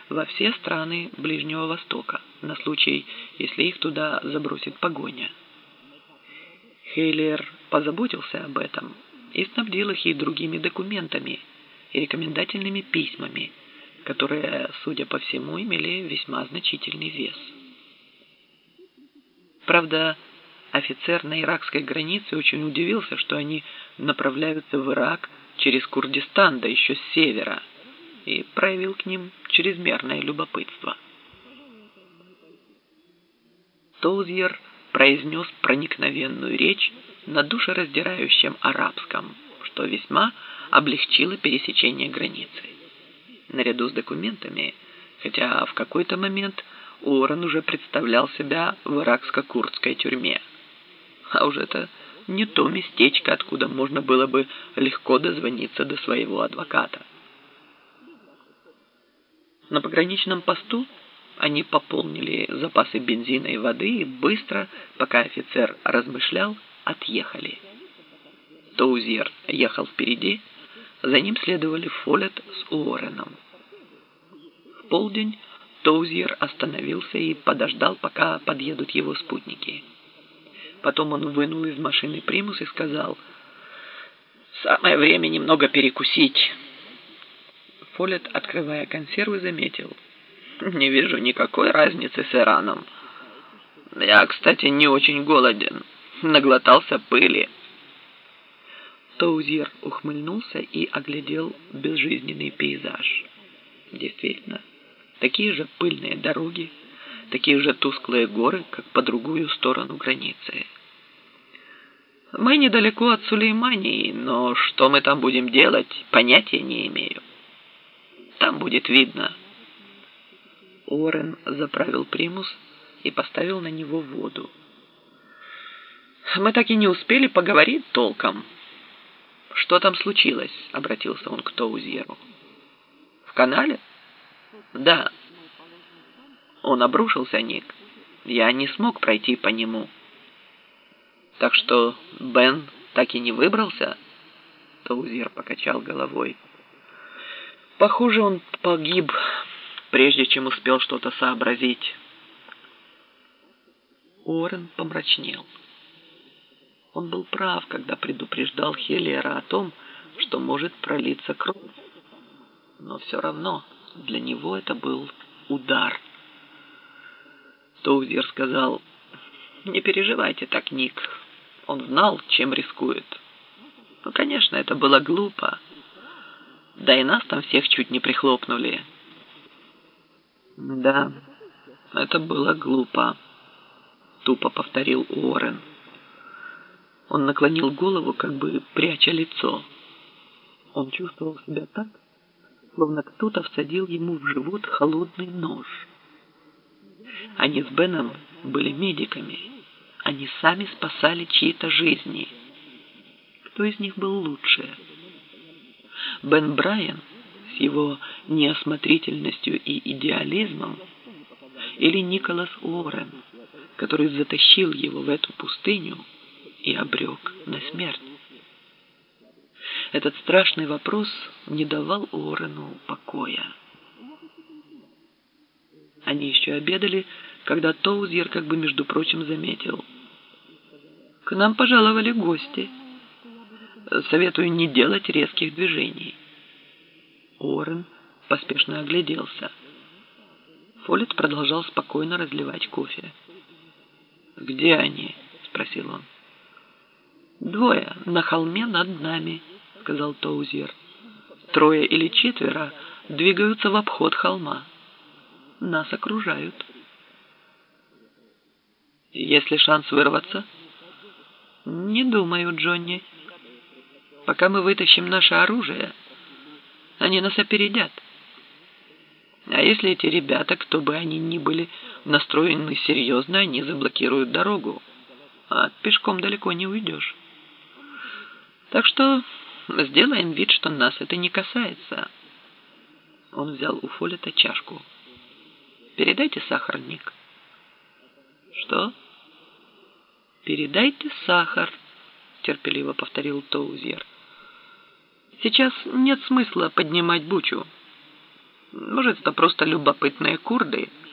во все страны Ближнего Востока на случай, если их туда забросит погоня. Хейлер позаботился об этом и снабдил их и другими документами, и рекомендательными письмами, которые, судя по всему, имели весьма значительный вес. Правда, офицер на иракской границе очень удивился, что они направляются в Ирак через Курдистан, да еще с севера, и проявил к ним чрезмерное любопытство. Тоузьер произнес проникновенную речь на душераздирающем арабском, что весьма облегчило пересечение границы. Наряду с документами, хотя в какой-то момент Уоррен уже представлял себя в иракско-курдской тюрьме. А уж это не то местечко, откуда можно было бы легко дозвониться до своего адвоката. На пограничном посту они пополнили запасы бензина и воды и быстро, пока офицер размышлял, отъехали. Тоузьер ехал впереди, за ним следовали Фоллетт с Уорреном. В полдень Тоузьер остановился и подождал, пока подъедут его спутники. Потом он вынул из машины примус и сказал: «Самое время немного перекусить». Фоллетт, открывая консервы, заметил: «Не вижу никакой разницы с Ираном. Я, кстати, не очень голоден. Наглотался пыли». Тоузьер ухмыльнулся и оглядел безжизненный пейзаж. Действительно, такие же пыльные дороги, такие же тусклые горы, как по другую сторону границы. «Мы недалеко от Сулеймании, но что мы там будем делать, понятия не имею. Там будет видно». Уоррен заправил примус и поставил на него воду. «Мы так и не успели поговорить толком». «Что там случилось?» — обратился он к Тоузьеру. «В канале?» «Да». «Он обрушился, Ник. Я не смог пройти по нему». «Так что Бен так и не выбрался?» Тоузьер покачал головой. «Похоже, он погиб, прежде чем успел что-то сообразить». Уоррен помрачнел. Он был прав, когда предупреждал Хеллера о том, что может пролиться кровь. Но все равно для него это был удар. Тоузьер сказал: «Не переживайте так, Ник. Он знал, чем рискует. Ну, конечно, это было глупо. Да и нас там всех чуть не прихлопнули». «Да, это было глупо», — тупо повторил Уоррен. Он наклонил голову, как бы пряча лицо. Он чувствовал себя так, словно кто-то всадил ему в живот холодный нож. Они с Беном были медиками. Они сами спасали чьи-то жизни. Кто из них был лучше? Бен Брайан с его неосмотрительностью и идеализмом, или Николас Уоррен, который затащил его в эту пустыню и обрек на смерть? Этот страшный вопрос не давал Уоррену покоя. Они еще обедали, когда Тоузьер, как бы между прочим, заметил: «К нам пожаловали гости. Советую не делать резких движений». Уоррен поспешно огляделся. Фоллетт продолжал спокойно разливать кофе. «Где они?» — спросил он. «Двое на холме над нами», — сказал Тоузьер. «Трое или четверо двигаются в обход холма. Нас окружают». «Есть ли шанс вырваться?» «Не думаю, Джонни. Пока мы вытащим наше оружие, они нас опередят. А если эти ребята, кто бы они ни были, настроены серьезно, они заблокируют дорогу. А пешком далеко не уйдешь. Так что сделаем вид, что нас это не касается». Он взял у Фоллетта чашку. «Передайте сахар, Ник». «Что?» «Передайте сахар», — терпеливо повторил Тоузьер. «Сейчас нет смысла поднимать бучу. Может, это просто любопытные курды,